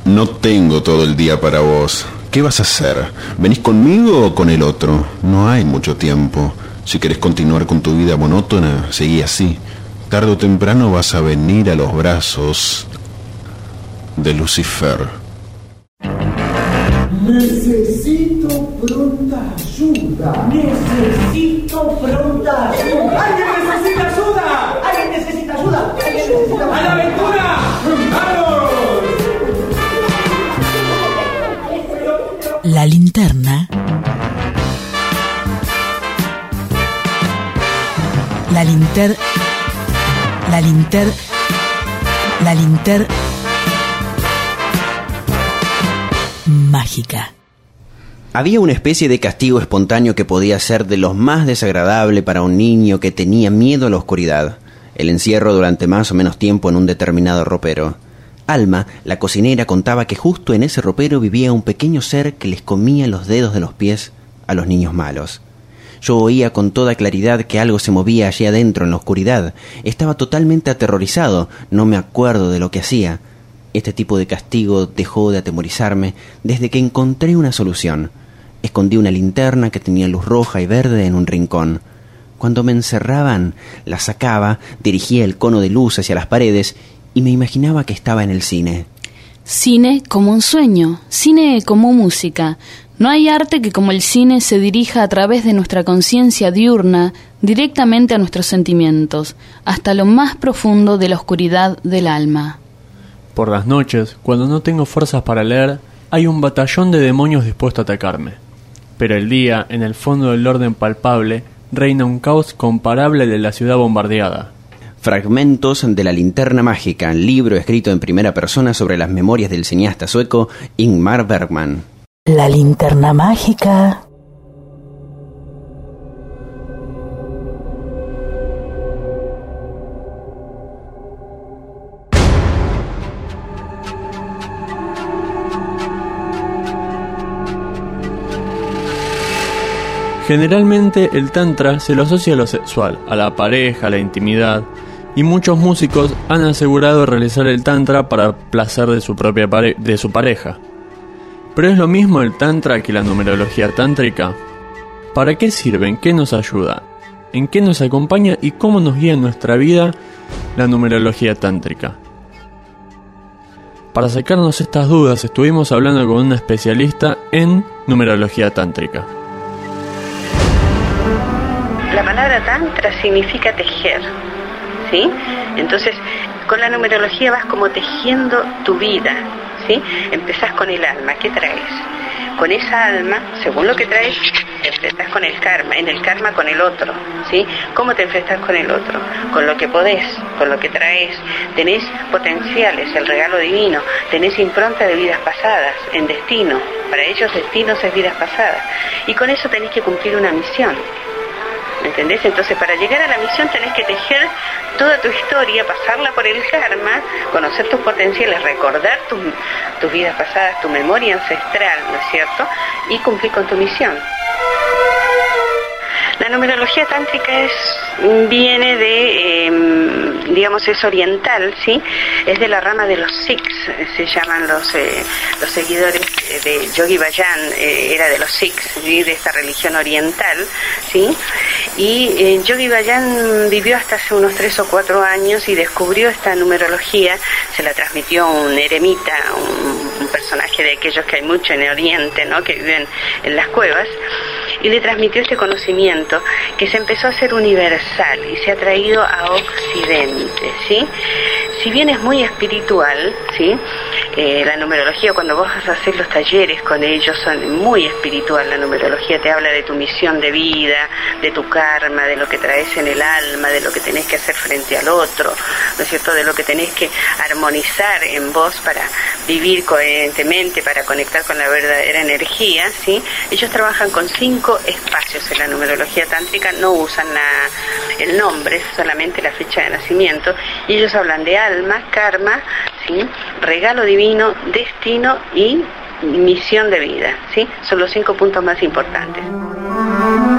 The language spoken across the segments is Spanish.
No tengo todo el día para vos. ¿Qué vas a hacer? ¿Venís conmigo o con el otro? No hay mucho tiempo. Si querés continuar con tu vida monótona, seguí así. Tarde o temprano vas a venir a los brazos de Lucifer. Necesito pronta ayuda. Necesito pronta ayuda. ¡Alguien necesita ayuda! ¡Alguien necesita ayuda! ¡Alguien necesita ayuda! ¡A la aventura! ¡Vamos! La linterna. Mágica. Había una especie de castigo espontáneo que podía ser de los más desagradable para un niño que tenía miedo a la oscuridad: el encierro durante más o menos tiempo en un determinado ropero. Alma, la cocinera, contaba que justo en ese ropero vivía un pequeño ser que les comía los dedos de los pies a los niños malos. Yo oía con toda claridad que algo se movía allí adentro en la oscuridad. Estaba totalmente aterrorizado, no me acuerdo de lo que hacía. Este tipo de castigo dejó de atemorizarme desde que encontré una solución. Escondí una linterna que tenía luz roja y verde en un rincón. Cuando me encerraban, la sacaba, dirigía el cono de luz hacia las paredes y me imaginaba que estaba en el cine. Cine como un sueño, cine como música. No hay arte que como el cine se dirija a través de nuestra conciencia diurna directamente a nuestros sentimientos, hasta lo más profundo de la oscuridad del alma. Por las noches, cuando no tengo fuerzas para leer, hay un batallón de demonios dispuesto a atacarme. Pero el día, en el fondo del orden palpable, reina un caos comparable de la ciudad bombardeada. Fragmentos de La linterna mágica, libro escrito en primera persona sobre las memorias del cineasta sueco Ingmar Bergman. La linterna mágica. Generalmente el tantra se lo asocia a lo sexual, a la pareja, a la intimidad, y muchos músicos han asegurado realizar el tantra para placer de su propia de su pareja. ¿Pero es lo mismo el tantra que la numerología tántrica? ¿Para qué sirve? ¿En qué nos ayuda? ¿En qué nos acompaña? ¿Y cómo nos guía en nuestra vida la numerología tántrica? Para sacarnos estas dudas estuvimos hablando con una especialista en numerología tántrica. La palabra tantra significa tejer, ¿sí? Entonces, con la numerología vas como tejiendo tu vida, ¿sí? Empezás con el alma, ¿qué traes? Con esa alma, según lo que traes, te enfrentas con el karma, en el karma con el otro, ¿sí? ¿Cómo te enfrentas con el otro? Con lo que podés, con lo que traes. Tenés potenciales, el regalo divino, tenés impronta de vidas pasadas, en destino. Para ellos destinos es vidas pasadas. Y con eso tenés que cumplir una misión. ¿Entendés? Entonces, para llegar a la misión tenés que tejer toda tu historia, pasarla por el karma, conocer tus potenciales, recordar tus vidas pasadas, tu memoria ancestral, ¿no es cierto? Y cumplir con tu misión. La numerología tántrica viene de, digamos, es oriental, ¿sí? Es de la rama de los Sikhs, se llaman los seguidores de Yogi Bhajan, era de los Sikhs, ¿sí? De esta religión oriental, ¿sí? Y Yogi Bhajan vivió hasta hace unos 3 o 4 años y descubrió esta numerología, se la transmitió a un eremita, un personaje de aquellos que hay mucho en el Oriente, ¿no? Que viven en las cuevas, y le transmitió este conocimiento que se empezó a hacer universal y se ha traído a Occidente, ¿sí? Si bien es muy espiritual, ¿sí? La numerología, cuando vos vas a hacer los talleres con ellos, son muy espiritual. La numerología te habla de tu misión de vida, de tu karma, de lo que traes en el alma, de lo que tenés que hacer frente al otro, ¿no es cierto? De lo que tenés que armonizar en vos para vivir coherentemente, para conectar con la verdadera energía, ¿sí? Ellos trabajan con 5 espacios en la numerología tántrica, no usan el nombre, solamente la fecha de nacimiento, y ellos hablan de alma, karma, ¿sí? Regalo divino, destino y misión de vida, ¿sí? Son los 5 puntos más importantes.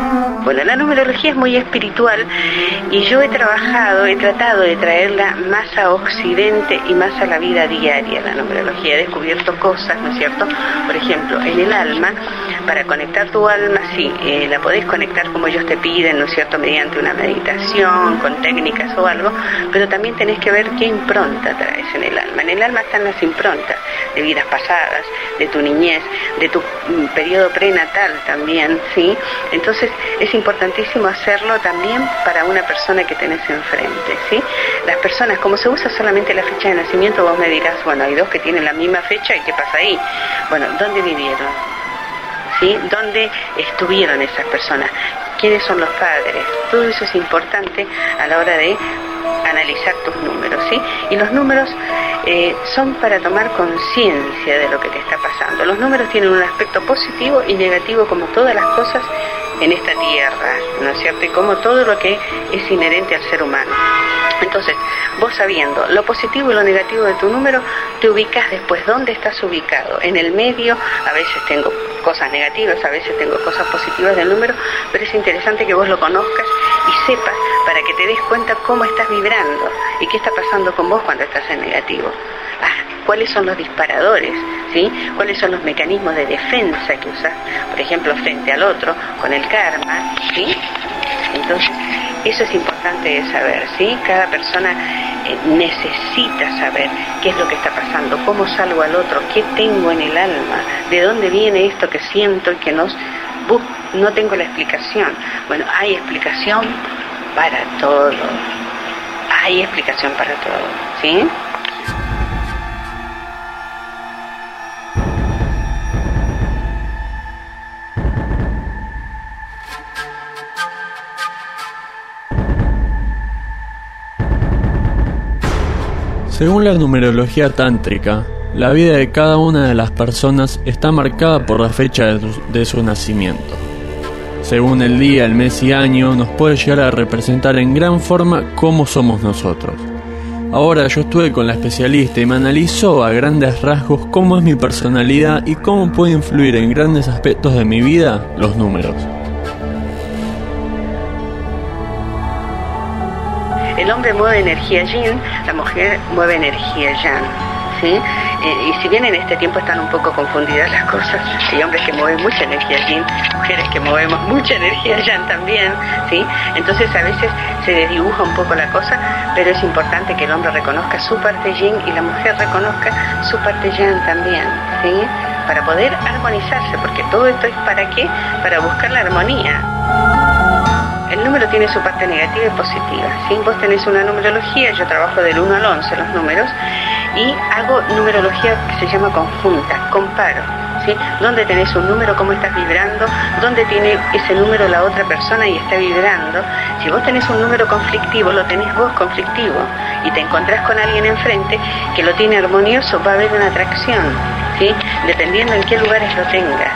Bueno, la numerología es muy espiritual y yo he tratado de traerla más a Occidente y más a la vida diaria. La numerología, he descubierto cosas, ¿no es cierto? Por ejemplo, en el alma, para conectar tu alma, sí, la podés conectar como ellos te piden, ¿no es cierto? Mediante una meditación, con técnicas o algo, pero también tenés que ver qué impronta traes en el alma. En el alma están las improntas de vidas pasadas, de tu niñez, de tu periodo prenatal también, ¿sí? Entonces es importantísimo hacerlo también para una persona que tenés enfrente, ¿sí? Las personas, como se usa solamente la fecha de nacimiento, vos me dirás, bueno, hay dos que tienen la misma fecha, ¿y qué pasa ahí? Bueno, ¿dónde vivieron? ¿Sí? ¿Dónde estuvieron esas personas? ¿Quiénes son los padres? Todo eso es importante a la hora de analizar tus números, ¿sí? Y los números son para tomar conciencia de lo que te está pasando. Los números tienen un aspecto positivo y negativo, como todas las cosas en esta tierra, ¿no es cierto? Y como todo lo que es inherente al ser humano. Entonces, vos sabiendo lo positivo y lo negativo de tu número, te ubicas después. ¿Dónde estás ubicado? En el medio. A veces tengo cosas negativas, a veces tengo cosas positivas del número, pero es interesante que vos lo conozcas y sepas, para que te des cuenta cómo estás vibrando y qué está pasando con vos cuando estás en negativo. ¿Cuáles son los disparadores? ¿Sí? ¿Cuáles son los mecanismos de defensa que usas, por ejemplo, frente al otro, con el karma? ¿Sí? Entonces, eso es importante de saber, ¿sí? Cada persona necesita saber qué es lo que está pasando, cómo salgo al otro, qué tengo en el alma, de dónde viene esto que siento y que no tengo la explicación. Bueno, hay explicación para todo. Hay explicación para todo, ¿sí? Según la numerología tántrica, la vida de cada una de las personas está marcada por la fecha de su nacimiento. Según el día, el mes y año, nos puede llegar a representar en gran forma cómo somos nosotros. Ahora yo estuve con la especialista y me analizó a grandes rasgos cómo es mi personalidad y cómo puede influir en grandes aspectos de mi vida los números. El hombre mueve energía yin, la mujer mueve energía yang, ¿sí? Y si bien en este tiempo están un poco confundidas las cosas, hay hombres que mueven mucha energía yin, mujeres que movemos mucha energía yang también, ¿sí? Entonces a veces se desdibuja un poco la cosa, pero es importante que el hombre reconozca su parte yin y la mujer reconozca su parte yang también, ¿sí? Para poder armonizarse, porque todo esto es ¿para qué? Para buscar la armonía. El número tiene su parte negativa y positiva, ¿sí? Vos tenés una numerología, yo trabajo del 1 al 11 los números, y hago numerología que se llama conjunta, comparo, ¿sí? Dónde tenés un número, cómo estás vibrando, dónde tiene ese número la otra persona y está vibrando. Si vos tenés un número conflictivo, lo tenés vos conflictivo, y te encontrás con alguien enfrente que lo tiene armonioso, va a haber una atracción, ¿sí? Dependiendo en qué lugares lo tengas.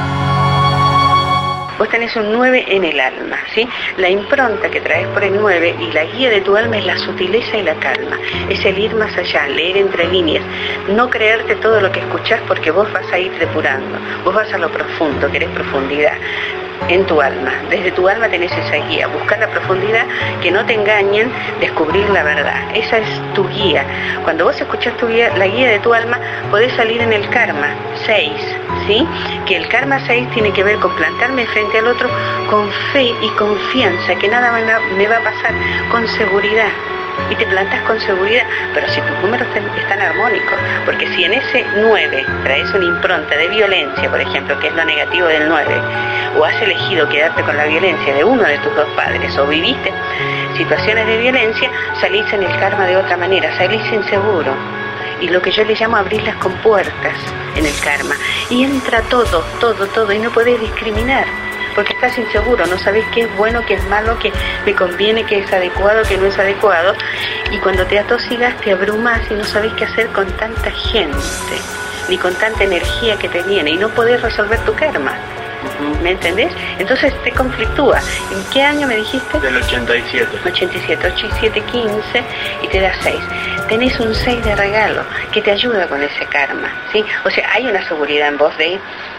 Vos tenés un 9 en el alma, ¿sí? La impronta que traes por el 9 y la guía de tu alma es la sutileza y la calma. Es el ir más allá, leer entre líneas, no creerte todo lo que escuchás, porque vos vas a ir depurando, vos vas a lo profundo, querés profundidad en tu alma. Desde tu alma tenés esa guía, buscar la profundidad, que no te engañen, descubrir la verdad. Esa es tu guía. Cuando vos escuchás tu guía, la guía de tu alma, podés salir en el karma 6, ¿sí? Que el karma 6 tiene que ver con plantarme frente al otro con fe y confianza, que nada me va a pasar, con seguridad. Y te plantas con seguridad, pero si tus números están armónicos, porque si en ese 9 traes una impronta de violencia, por ejemplo, que es lo negativo del 9, o has elegido quedarte con la violencia de uno de tus dos padres, o viviste situaciones de violencia, salís en el karma de otra manera, salís inseguro. Y lo que yo le llamo abrir las compuertas en el karma. Y entra todo, y no podés discriminar, porque estás inseguro, no sabés qué es bueno, qué es malo, qué me conviene, qué es adecuado, qué no es adecuado. Y cuando te atosigas, te abrumas y no sabés qué hacer con tanta gente, ni con tanta energía que te viene, y no podés resolver tu karma. ¿Me entendés? Entonces te conflictúa. ¿En qué año me dijiste? Del 87. 87, 8 y 7, 15, y te da 6. Tenés un 6 de regalo que te ayuda con ese karma, ¿sí? O sea, hay una seguridad en vos de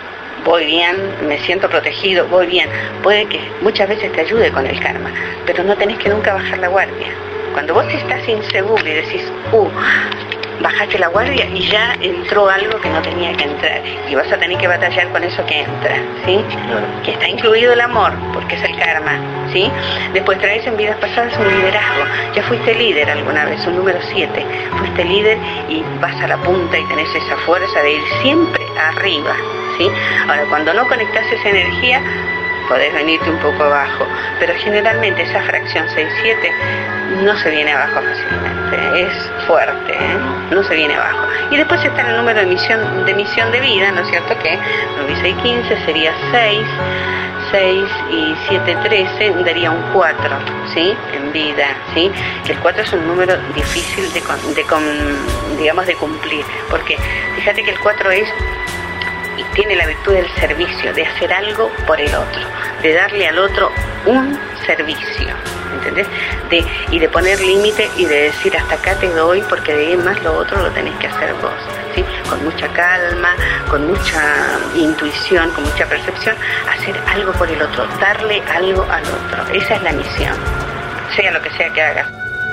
voy bien, me siento protegido, voy bien. Puede que muchas veces te ayude con el karma, pero no tenés que nunca bajar la guardia. Cuando vos estás inseguro y decís, bajaste la guardia y ya entró algo que no tenía que entrar, y vas a tener que batallar con eso que entra, ¿sí? Que está incluido el amor, porque es el karma, ¿sí? Después traes en vidas pasadas un liderazgo. Ya fuiste líder alguna vez, un número 7, fuiste líder y vas a la punta y tenés esa fuerza de ir siempre arriba, ¿sí? Ahora, cuando no conectás esa energía, podés venirte un poco abajo, pero generalmente esa fracción 6-7 no se viene abajo fácilmente, es fuerte, no se viene abajo. Y después está el número de misión de vida, ¿no es cierto? Que 9 y 6, 15 sería 6 y 7, 13, daría un 4, ¿sí? En vida, ¿sí? Que el 4 es un número difícil de cumplir, porque fíjate que el 4 tiene la virtud del servicio, de hacer algo por el otro, de darle al otro un servicio, ¿entendés? Y de poner límite y de decir hasta acá te doy, porque de ahí más lo otro lo tenés que hacer vos, ¿sí? Con mucha calma, con mucha intuición, con mucha percepción, hacer algo por el otro, darle algo al otro. Esa es la misión, sea lo que sea que hagas.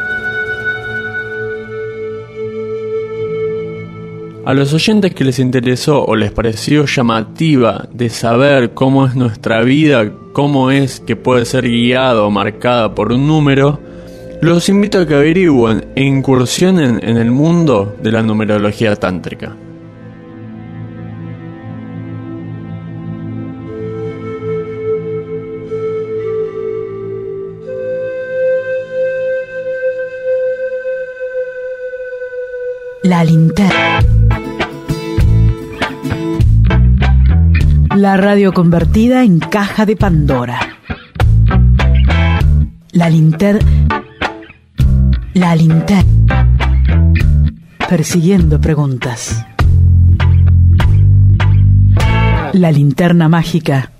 A los oyentes que les interesó o les pareció llamativa de saber cómo es nuestra vida, cómo es que puede ser guiada o marcada por un número, los invito a que averigüen e incursionen en el mundo de la numerología tántrica. La linterna. La radio convertida en caja de Pandora. La linterna. Persiguiendo preguntas. La linterna mágica.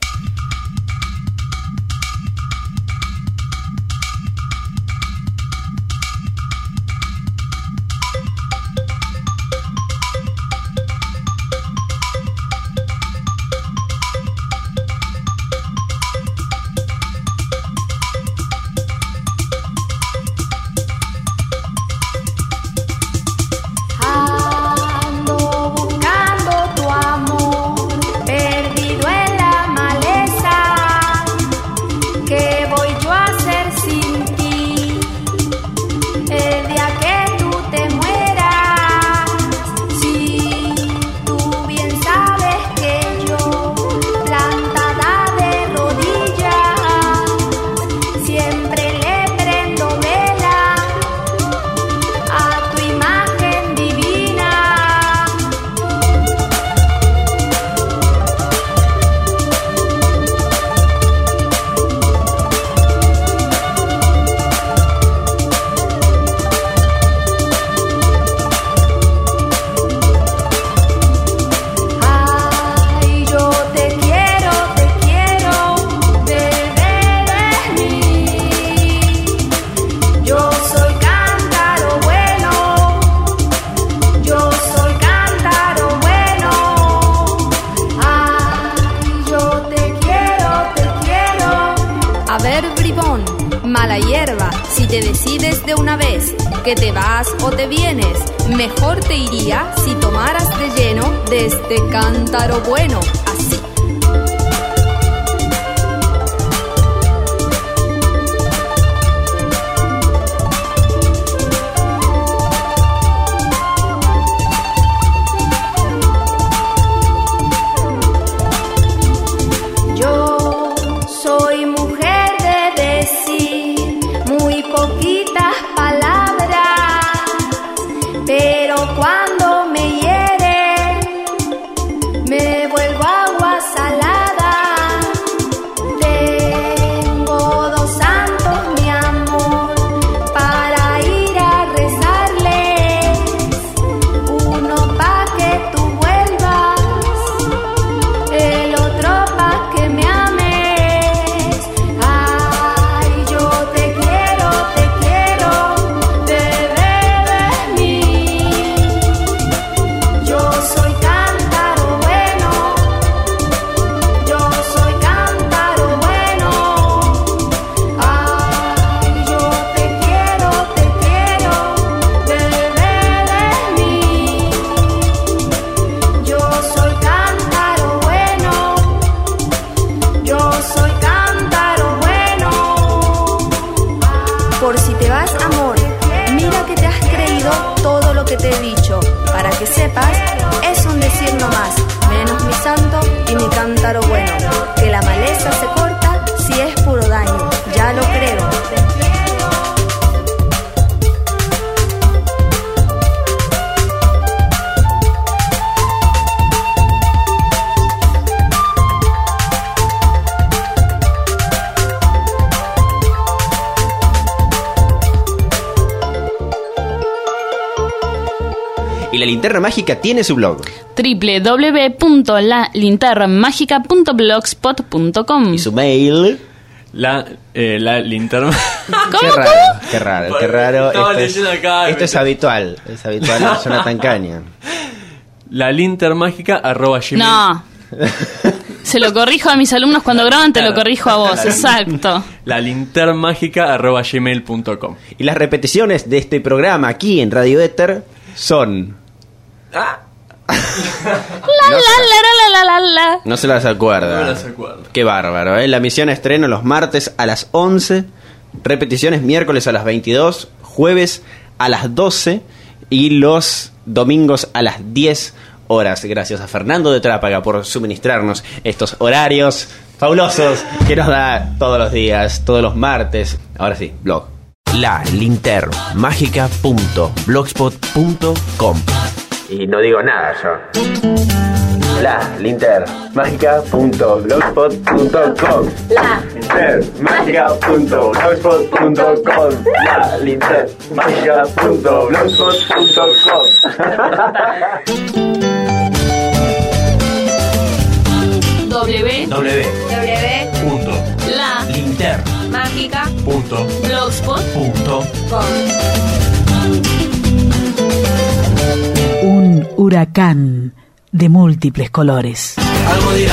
te decides de una vez que te vas o te vienes, mejor te iría si tomaras de lleno de este cántaro bueno, así. Pero cuando me hieren, me vuelvo a Linterna Mágica tiene su blog. www.lalinternamágica.blogspot.com. Y su mail. La linterna. Qué raro. Estaba leyendo acá. Esto es habitual en la zona Tancaña. lalintermágica@gmail. No. Se lo corrijo a mis alumnos cuando graban, te lo corrijo a vos, exacto. lalintermágica@gmail.com. Y las repeticiones de este programa aquí en Radio Éter son... No se las acuerda. No me las acuerdo. Qué bárbaro, ¿eh? La emisión estreno los martes a las 11, repeticiones miércoles a las 22, jueves a las 12 y los domingos a las 10 horas. Gracias a Fernando de Trápaga por suministrarnos estos horarios fabulosos que nos da todos los días, todos los martes. Ahora sí, blog. lalintermágica.blogspot.com. Y no digo nada yo. lalintermágica.blogspot.com. lalintermágica.blogspot.com. lalintermágica.blogspot.com. www.lalintermágica.blogspot.com. Un huracán de múltiples colores. Algo dirán,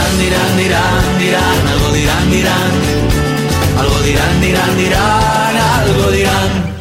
algo dirán, algo dirán, algo dirán.